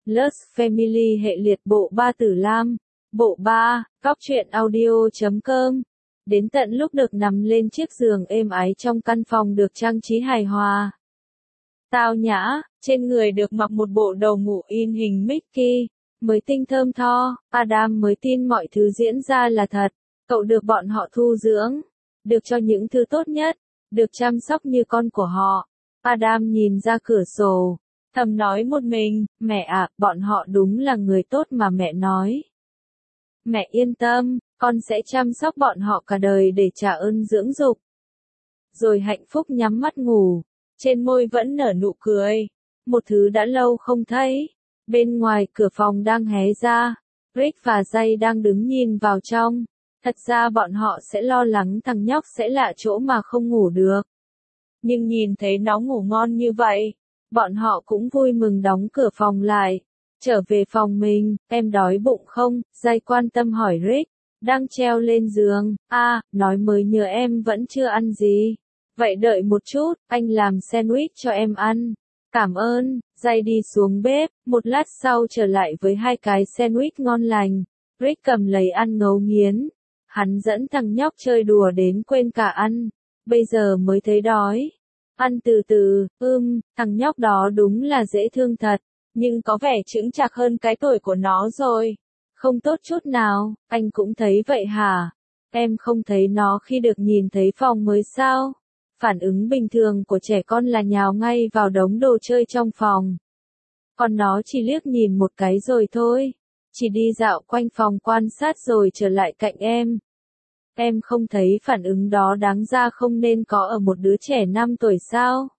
Lust Family hệ liệt bộ ba Tử Lam. Bộ 3, Cóc truyện audio.com. Đến tận lúc được nằm lên chiếc giường êm ái trong căn phòng được trang trí hài hòa. Tao nhã, trên người được mặc một bộ đồ ngủ in hình Mickey, mới tinh thơm tho, Adam mới tin mọi thứ diễn ra là thật. Cậu được bọn họ thu dưỡng, được cho những thứ tốt nhất, được chăm sóc như con của họ. Adam nhìn ra cửa sổ, thầm nói một mình, mẹ ạ, bọn họ đúng là người tốt mà mẹ nói. Mẹ yên tâm, con sẽ chăm sóc bọn họ cả đời để trả ơn dưỡng dục. Rồi hạnh phúc nhắm mắt ngủ, trên môi vẫn nở nụ cười. Một thứ đã lâu không thấy. Bên ngoài cửa phòng đang hé ra, Rick và Jay đang đứng nhìn vào trong. Thật ra bọn họ sẽ lo lắng thằng nhóc sẽ lạ chỗ mà không ngủ được. Nhưng nhìn thấy nó ngủ ngon như vậy, bọn họ cũng vui mừng đóng cửa phòng lại. Trở về phòng mình, em đói bụng không? Jay quan tâm hỏi Rick, đang treo lên giường. Nói mới nhớ em vẫn chưa ăn gì. Vậy đợi một chút, anh làm sandwich cho em ăn. Cảm ơn. Jay đi xuống bếp, một lát sau trở lại với 2 cái sandwich ngon lành. Rick cầm lấy ăn ngấu nghiến. Hắn dẫn thằng nhóc chơi đùa đến quên cả ăn. Bây giờ mới thấy đói. Ăn từ từ, thằng nhóc đó đúng là dễ thương thật. Nhưng có vẻ chững chạc hơn cái tuổi của nó rồi. Không tốt chút nào, anh cũng thấy vậy hả? Em không thấy nó khi được nhìn thấy phòng mới sao? Phản ứng bình thường của trẻ con là nhào ngay vào đống đồ chơi trong phòng. Còn nó chỉ liếc nhìn một cái rồi thôi. Chỉ đi dạo quanh phòng quan sát rồi trở lại cạnh em. Em không thấy phản ứng đó đáng ra không nên có ở một đứa trẻ 5 tuổi sao?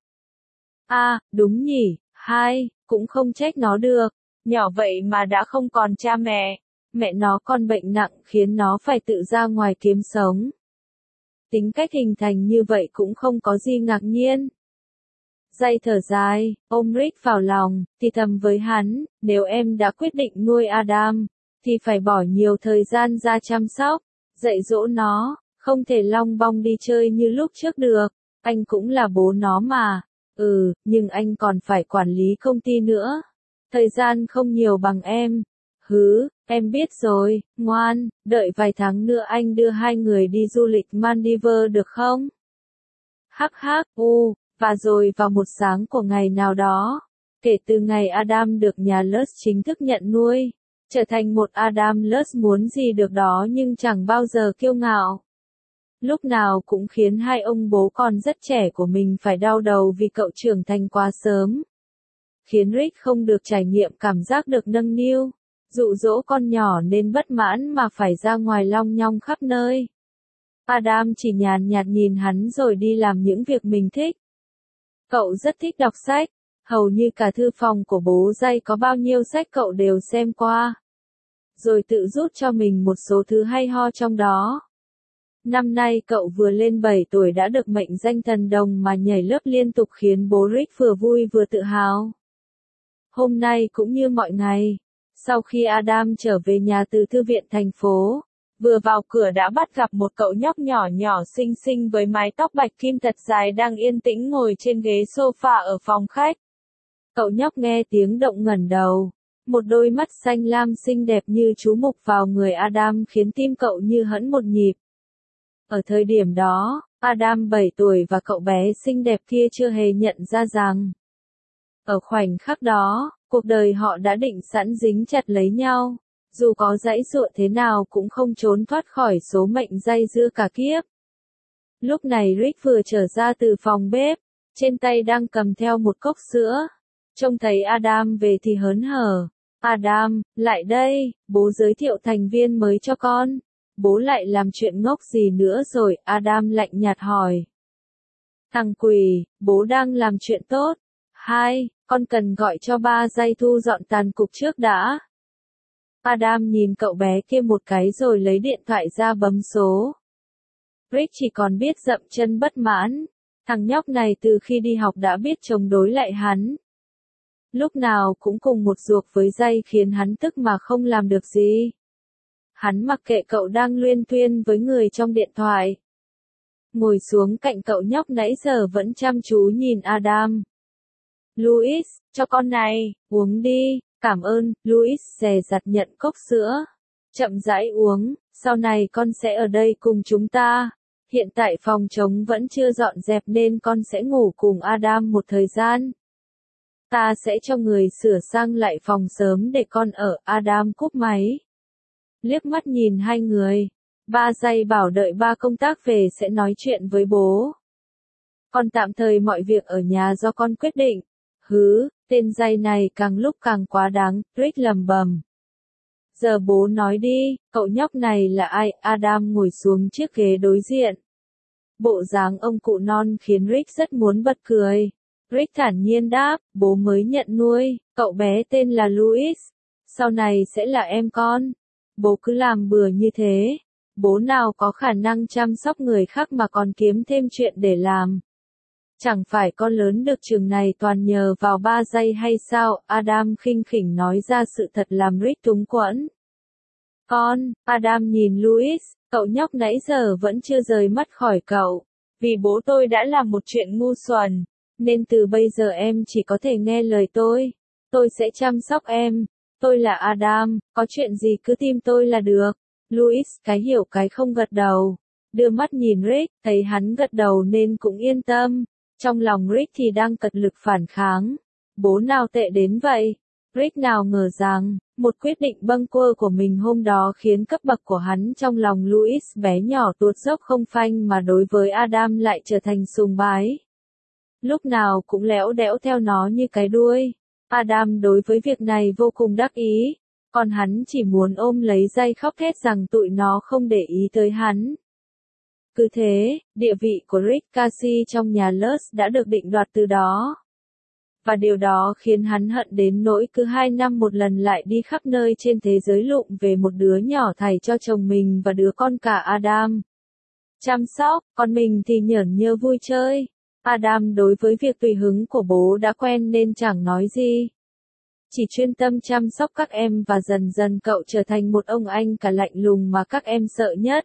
Đúng nhỉ, 2, cũng không trách nó được. Nhỏ vậy mà đã không còn cha mẹ. Mẹ nó còn bệnh nặng khiến nó phải tự ra ngoài kiếm sống. Tính cách hình thành như vậy cũng không có gì ngạc nhiên. Jay thở dài, ôm Rick vào lòng, thì thầm với hắn, nếu em đã quyết định nuôi Adam, thì phải bỏ nhiều thời gian ra chăm sóc, dạy dỗ nó, không thể long bong đi chơi như lúc trước được. Anh cũng là bố nó mà. Nhưng anh còn phải quản lý công ty nữa. Thời gian không nhiều bằng em. Em biết rồi, ngoan, đợi vài tháng nữa anh đưa 2 người đi du lịch Maldives được không? Và rồi vào một sáng của ngày nào đó, kể từ ngày Adam được nhà Lust chính thức nhận nuôi, trở thành một Adam Lust muốn gì được đó nhưng chẳng bao giờ kiêu ngạo. Lúc nào cũng khiến 2 ông bố con rất trẻ của mình phải đau đầu vì cậu trưởng thành quá sớm. Khiến Rick không được trải nghiệm cảm giác được nâng niu, dụ dỗ con nhỏ nên bất mãn mà phải ra ngoài long nhong khắp nơi. Adam chỉ nhàn nhạt nhìn hắn rồi đi làm những việc mình thích. Cậu rất thích đọc sách, hầu như cả thư phòng của bố Jay có bao nhiêu sách cậu đều xem qua. Rồi tự rút cho mình một số thứ hay ho trong đó. Năm nay cậu vừa lên 7 tuổi đã được mệnh danh thần đồng mà nhảy lớp liên tục khiến bố Rick vừa vui vừa tự hào. Hôm nay cũng như mọi ngày, sau khi Adam trở về nhà từ thư viện thành phố, vừa vào cửa đã bắt gặp một cậu nhóc nhỏ nhỏ xinh xinh với mái tóc bạch kim thật dài đang yên tĩnh ngồi trên ghế sofa ở phòng khách. Cậu nhóc nghe tiếng động ngẩng đầu, một đôi mắt xanh lam xinh đẹp như chú mục vào người Adam khiến tim cậu như hẫng một nhịp. Ở thời điểm đó, Adam 7 tuổi và cậu bé xinh đẹp kia chưa hề nhận ra rằng, ở khoảnh khắc đó, cuộc đời họ đã định sẵn dính chặt lấy nhau, dù có giãy giụa thế nào cũng không trốn thoát khỏi số mệnh dây dưa cả kiếp. Lúc này Rick vừa trở ra từ phòng bếp, trên tay đang cầm theo một cốc sữa. Trông thấy Adam về thì hớn hở. Adam, lại đây, bố giới thiệu thành viên mới cho con. Bố lại làm chuyện ngốc gì nữa rồi? Adam lạnh nhạt hỏi. Thằng quỷ, bố đang làm chuyện tốt. 2, con cần gọi cho ba Jay thu dọn tàn cục trước đã. Adam nhìn cậu bé kia một cái rồi lấy điện thoại ra bấm số. Rick chỉ còn biết dậm chân bất mãn. Thằng nhóc này từ khi đi học đã biết chống đối lại hắn. Lúc nào cũng cùng một ruột với Jay khiến hắn tức mà không làm được gì. Hắn mặc kệ cậu đang luyên thuyên với người trong điện thoại. Ngồi xuống cạnh cậu nhóc nãy giờ vẫn chăm chú nhìn Adam. Louis, cho con này, uống đi. Cảm ơn, Louis dè dặt nhận cốc sữa. Chậm rãi uống, sau này con sẽ ở đây cùng chúng ta. Hiện tại phòng trống vẫn chưa dọn dẹp nên con sẽ ngủ cùng Adam một thời gian. Ta sẽ cho người sửa sang lại phòng sớm để con ở. Adam cúp máy. Liếc mắt nhìn hai người. Ba giây bảo đợi ba công tác về sẽ nói chuyện với bố. Con tạm thời mọi việc ở nhà do con quyết định. Hứ, tên giây này càng lúc càng quá đáng, Rick lầm bầm. Giờ bố nói đi, cậu nhóc này là ai? Adam ngồi xuống chiếc ghế đối diện. Bộ dáng ông cụ non khiến Rick rất muốn bật cười. Rick thản nhiên đáp, bố mới nhận nuôi, cậu bé tên là Louis. Sau này sẽ là em con. Bố cứ làm bừa như thế. Bố nào có khả năng chăm sóc người khác mà còn kiếm thêm chuyện để làm. Chẳng phải con lớn được trường này toàn nhờ vào ba giây hay sao? Adam khinh khỉnh nói ra sự thật làm Rick túng quẫn. Con, Adam nhìn Louis, cậu nhóc nãy giờ vẫn chưa rời mắt khỏi cậu. Vì bố tôi đã làm một chuyện ngu xuẩn, nên từ bây giờ em chỉ có thể nghe lời tôi. Tôi sẽ chăm sóc em. Tôi là Adam, có chuyện gì cứ tìm tôi là được. Louis cái hiểu cái không gật đầu. Đưa mắt nhìn Rick, thấy hắn gật đầu nên cũng yên tâm. Trong lòng Rick thì đang cật lực phản kháng. Bố nào tệ đến vậy? Rick nào ngờ rằng, một quyết định bâng quơ của mình hôm đó khiến cấp bậc của hắn trong lòng Louis bé nhỏ tuột dốc không phanh mà đối với Adam lại trở thành sùng bái. Lúc nào cũng lẽo đẽo theo nó như cái đuôi. Adam đối với việc này vô cùng đắc ý, còn hắn chỉ muốn ôm lấy dây khóc thét rằng tụi nó không để ý tới hắn. Cứ thế, địa vị của Rick Casey trong nhà Lutz đã được định đoạt từ đó. Và điều đó khiến hắn hận đến nỗi cứ 2 năm một lần lại đi khắp nơi trên thế giới lụng về một đứa nhỏ thầy cho chồng mình và đứa con cả Adam. Chăm sóc, còn mình thì nhởn nhơ vui chơi. Adam đối với việc tùy hứng của bố đã quen nên chẳng nói gì. Chỉ chuyên tâm chăm sóc các em và dần dần cậu trở thành một ông anh cả lạnh lùng mà các em sợ nhất.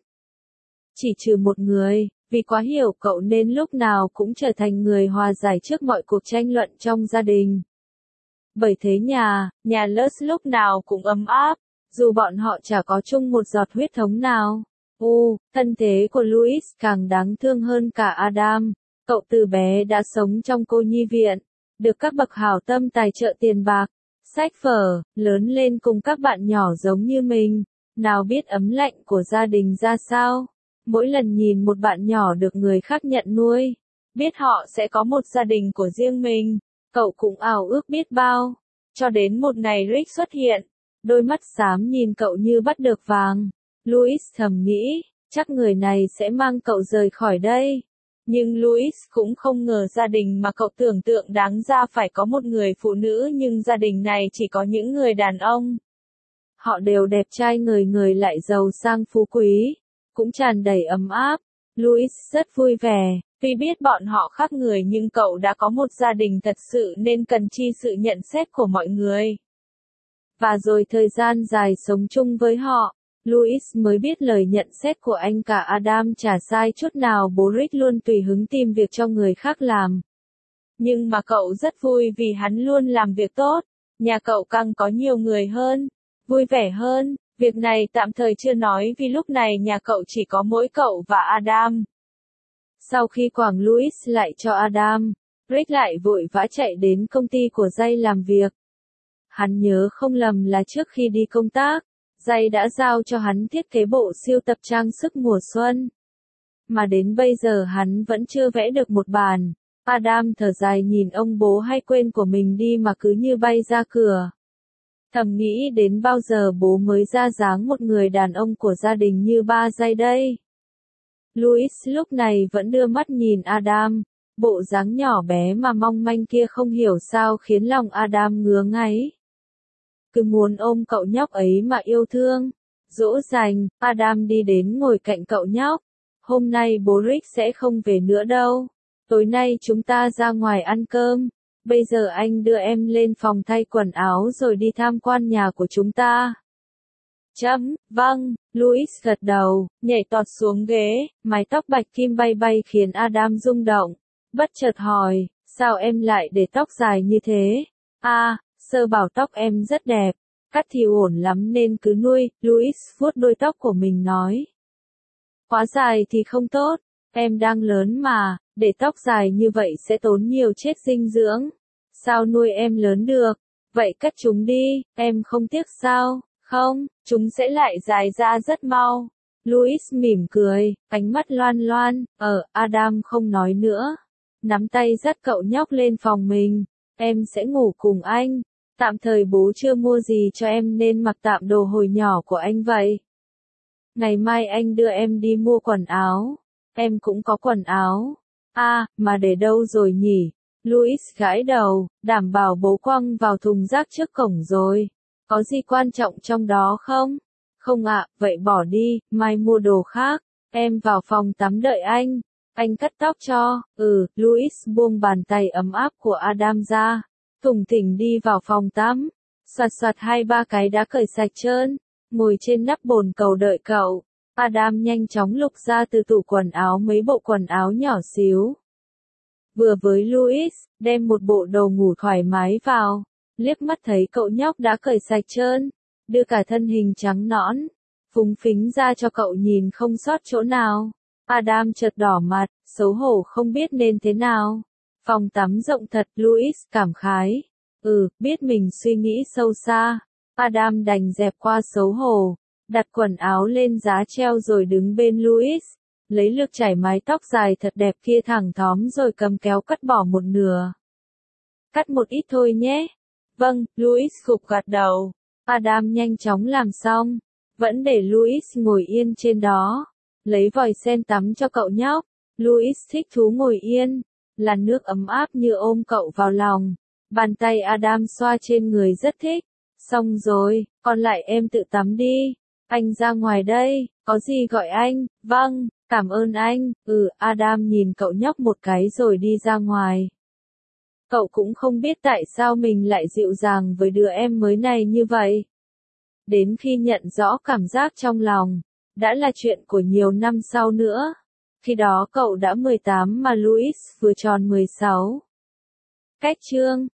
Chỉ trừ một người, vì quá hiểu cậu nên lúc nào cũng trở thành người hòa giải trước mọi cuộc tranh luận trong gia đình. Bởi thế nhà Lutz lúc nào cũng ấm áp, dù bọn họ chả có chung một giọt huyết thống nào. Thân thế của Louis càng đáng thương hơn cả Adam. Cậu từ bé đã sống trong cô nhi viện, được các bậc hảo tâm tài trợ tiền bạc, sách vở, lớn lên cùng các bạn nhỏ giống như mình. Nào biết ấm lạnh của gia đình ra sao. Mỗi lần nhìn một bạn nhỏ được người khác nhận nuôi, biết họ sẽ có một gia đình của riêng mình, cậu cũng ảo ước biết bao. Cho đến một ngày Rick xuất hiện, đôi mắt xám nhìn cậu như bắt được vàng. Louis thầm nghĩ, chắc người này sẽ mang cậu rời khỏi đây. Nhưng Louis cũng không ngờ gia đình mà cậu tưởng tượng đáng ra phải có một người phụ nữ nhưng gia đình này chỉ có những người đàn ông. Họ đều đẹp trai người lại giàu sang phú quý, cũng tràn đầy ấm áp. Louis rất vui vẻ, tuy biết bọn họ khác người nhưng cậu đã có một gia đình thật sự nên cần chi sự nhận xét của mọi người. Và rồi thời gian dài sống chung với họ, Louis mới biết lời nhận xét của anh cả Adam chả sai chút nào. Bố Rick luôn tùy hứng tìm việc cho người khác làm. Nhưng mà cậu rất vui vì hắn luôn làm việc tốt. Nhà cậu càng có nhiều người hơn, vui vẻ hơn. Việc này tạm thời chưa nói vì lúc này nhà cậu chỉ có mỗi cậu và Adam. Sau khi quàng Louis lại cho Adam, Rick lại vội vã chạy đến công ty của Jay làm việc. Hắn nhớ không lầm là trước khi đi công tác, Jay đã giao cho hắn thiết kế bộ sưu tập trang sức mùa xuân. Mà đến bây giờ hắn vẫn chưa vẽ được một bàn. Adam thở dài nhìn ông bố hay quên của mình đi mà cứ như bay ra cửa. Thầm nghĩ đến bao giờ bố mới ra dáng một người đàn ông của gia đình như ba Jay đây. Louis lúc này vẫn đưa mắt nhìn Adam. Bộ dáng nhỏ bé mà mong manh kia không hiểu sao khiến lòng Adam ngứa ngáy. Cứ muốn ôm cậu nhóc ấy mà yêu thương. Dỗ dành, Adam đi đến ngồi cạnh cậu nhóc. Hôm nay bố Rick sẽ không về nữa đâu. Tối nay chúng ta ra ngoài ăn cơm. Bây giờ anh đưa em lên phòng thay quần áo rồi đi tham quan nhà của chúng ta. Vâng, Louis gật đầu, nhảy tọt xuống ghế, mái tóc bạch kim bay bay khiến Adam rung động. Bất chợt hỏi, sao em lại để tóc dài như thế? Sơ bảo tóc em rất đẹp, cắt thì ổn lắm nên cứ nuôi, Louis vuốt đuôi tóc của mình nói. Quá dài thì không tốt, em đang lớn mà, để tóc dài như vậy sẽ tốn nhiều chất dinh dưỡng. Sao nuôi em lớn được? Vậy cắt chúng đi, em không tiếc sao? Không, chúng sẽ lại dài ra rất mau. Louis mỉm cười, ánh mắt loan loan, Adam không nói nữa. Nắm tay dắt cậu nhóc lên phòng mình. Em sẽ ngủ cùng anh. Tạm thời bố chưa mua gì cho em nên mặc tạm đồ hồi nhỏ của anh vậy. Ngày mai anh đưa em đi mua quần áo. Em cũng có quần áo. Mà để đâu rồi nhỉ? Louis gãi đầu, đảm bảo bố quăng vào thùng rác trước cổng rồi. Có gì quan trọng trong đó không? Không ạ, vậy bỏ đi, mai mua đồ khác. Em vào phòng tắm đợi anh. Anh cắt tóc cho. Louis buông bàn tay ấm áp của Adam ra. Thủng thỉnh đi vào phòng tắm. Soạt soạt 2-3 cái đã cởi sạch trơn. Ngồi trên nắp bồn cầu đợi cậu. Adam nhanh chóng lục ra từ tủ quần áo mấy bộ quần áo nhỏ xíu. Vừa với Louis, đem một bộ đồ ngủ thoải mái vào. Liếc mắt thấy cậu nhóc đã cởi sạch trơn. Đưa cả thân hình trắng nõn. Phúng phính ra cho cậu nhìn không sót chỗ nào. Adam chợt đỏ mặt, xấu hổ không biết nên thế nào. Phòng tắm rộng thật, Louis cảm khái. Biết mình suy nghĩ sâu xa. Adam đành dẹp qua xấu hổ. Đặt quần áo lên giá treo rồi đứng bên Louis. Lấy lược chải mái tóc dài thật đẹp kia thẳng thóm rồi cầm kéo cắt bỏ một nửa. Cắt một ít thôi nhé. Vâng, Louis gục gật đầu. Adam nhanh chóng làm xong. Vẫn để Louis ngồi yên trên đó. Lấy vòi sen tắm cho cậu nhóc. Louis thích thú ngồi yên. Làn nước ấm áp như ôm cậu vào lòng. Bàn tay Adam xoa trên người rất thích. Xong rồi, còn lại em tự tắm đi. Anh ra ngoài đây, có gì gọi anh? Vâng, cảm ơn anh. Adam nhìn cậu nhóc một cái rồi đi ra ngoài. Cậu cũng không biết tại sao mình lại dịu dàng với đứa em mới này như vậy. Đến khi nhận rõ cảm giác trong lòng, đã là chuyện của nhiều năm sau nữa. Khi đó cậu đã 18 mà Louis vừa tròn 16. Cách chương